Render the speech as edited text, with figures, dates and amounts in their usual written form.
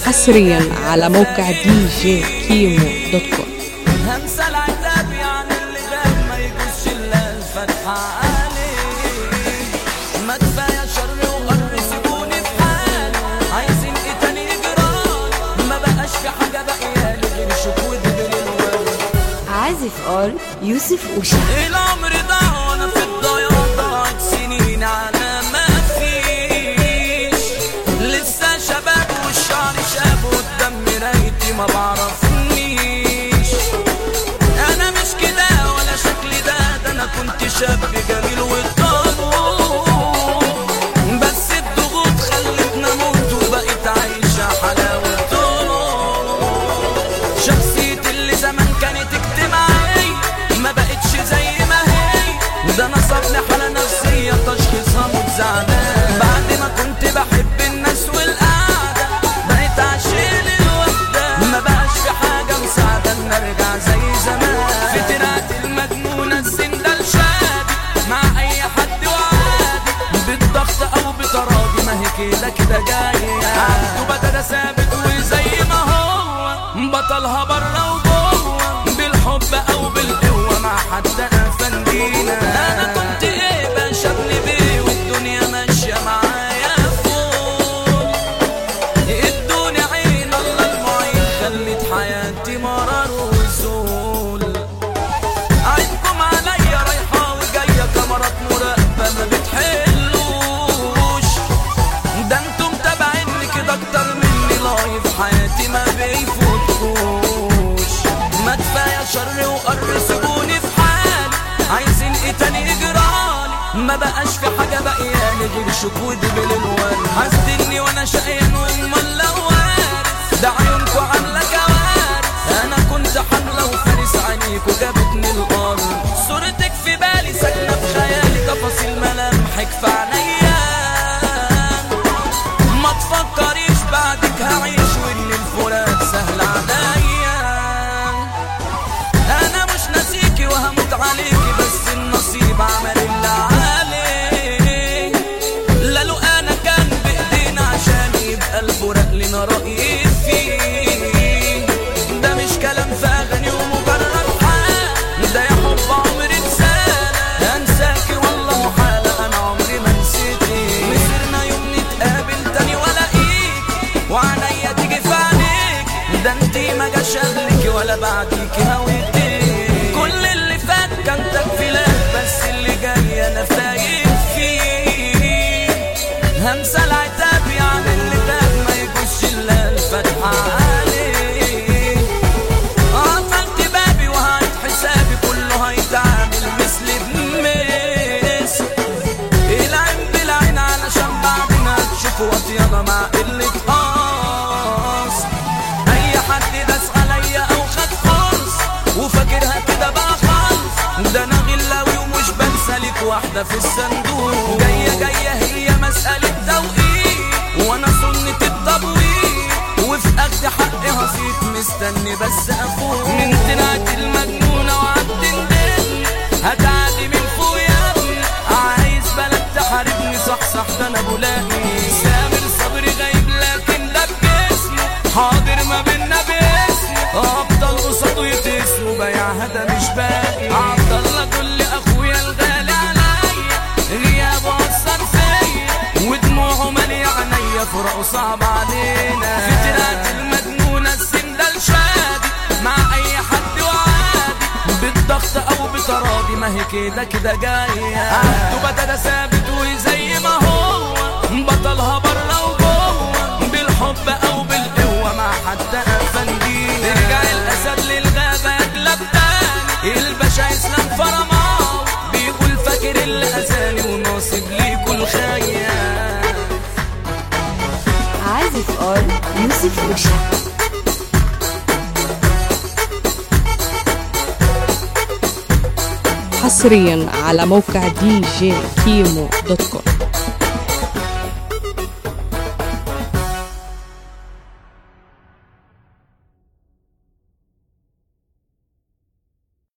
حصريا على موقع djkimo.com. همسى العتاب يعني اللي غاب ما يجوزش الا الفتحة عليه. ما كفاية شر وغر سيبوني في حالي، عايزين ايه تاني جرال؟ ما بقاش في حاجة باقيالي غير شكوى بالواد. عازف قال يوسف أوشا. العمر ضاع وانا في الضياع، ضاعت سنين على ما فيش، لسه شباب والشعر شاب قدام مرايتي ما بعرفنيش. انا مش كده ولا شكلي ده انا كنت شاب جميل والطابور، بس الضغوط خلتنا موت وبقيت عايشة حلاوة طول. شخصيتي اللي زمان كانت اجتماعية ما بقتش زي ما هي، ده نصبني حالة نفسية تشخيصها موت زعلان. بعد ما كنت بحب الناس والقعدة بقيت عشيل الوحدة، ما بقاش في حاجة مساعدة ان ارجع زي زمان. فترات المجنونة السن ده الشادي مع اي حد وعادي، بالضغط او بتراضي ما هي كده كده جاية. عنده بدل ثابت وزي ما هو بطلها برا وجوه، بالحب او بالقوة مع حد افندينا. انا كنت ايه بشغل بيه والدنيا ماشية معايا فوق، ادوني عين الله المعين خلت حياتي مرار وسهول. عينكم عليا رايحة وجاية كاميرات مراقبة ما بتحلوش، ده انتم تابعيني كده اكتر مني لايف حياتي ما بيفوتوش. ما كفاية شر وقر سيبوني في حالي، عايزين ايه تاني اجرالي؟ ما بقاش في حاجة باقيالي غير شكوى بالوان. حاسدني وانا شقيان وامال لو وارث، ده عيونكوا عاملة كوارث. انا كنت حملة وفارس عينيكوا جابتني الارض، صورتك في بالي ساكنة في خيالي، تفاصيل ملامحك في عينيا. ما تفكريش بعدك هعيش وان الفراق سهل عليا. انا مش ناسيكي وهموت عليكي، بس النصيب عمل اللي عليه. لا لو انا كان بايدينا عشان يبقى الفراق لنا رأي فيه، ده مش كلام في اغاني ومجرد حال، ده يا حب عمري رسالة. انساكي والله محالة انا عمري ما نسيتي، مسيرنا يوم نتقابل تاني ولاقيك وعنيا تيجي في عينيك، ده انتي ما جاش قبلك ولا بعديكي هويتي. كل اللي فات كان تكفيلات، بس اللي جاي انا فايق فيه. همسى العتاب يعني اللي تاب ما يجوزش الا الفتحة عليه. قفلت بابي وهعيد حسابي كله هيتعامل مثل بمثل، العين بالعين علشان بعدين هتشوفوا واطيانة مع قلة قاص. اي حد داس عليا او خد فرص وفاكرها كده بقى خالص، ده انا غلاوي ومش بنسى ليك واحدة في الصندوق. جاية هي مسألة توقيت وانا سنة التبويق، وفي اخد حقي هصيت مستني بس افوق. من طلعت المجنونة وعالدندن هتعدي من فوق يا ابني، عايز بلد تحاربني صح ده انا بلاقي. سامر صبري غايب لكن ده بجسمه حاضر ما بينا باسمه، ابطال قصاده يتسموا بيعها ده مش باقي. عبدالله كل اخويا الغالي عليا غيابه اثر فيا، ودموعه مالية عينيا فراقه صعب علينا. فترات المجنونة السن ده الشادي مع اي حد وعادي، بالضغط او بتراضي ما هي كده كده جاية. عنده بدل ثابت وزي ما هو بطلها برا وجوه، بالحب او بالقوة مع حد افندينا. ترجع الاسد للغابة يجلب تاني، الباشا اسلام فرماو بيقول فاكر اللي اذاني وناصب ليكوا الخيال. عازف قال يوسف أوشا. حصريا على موقع djkimo.com.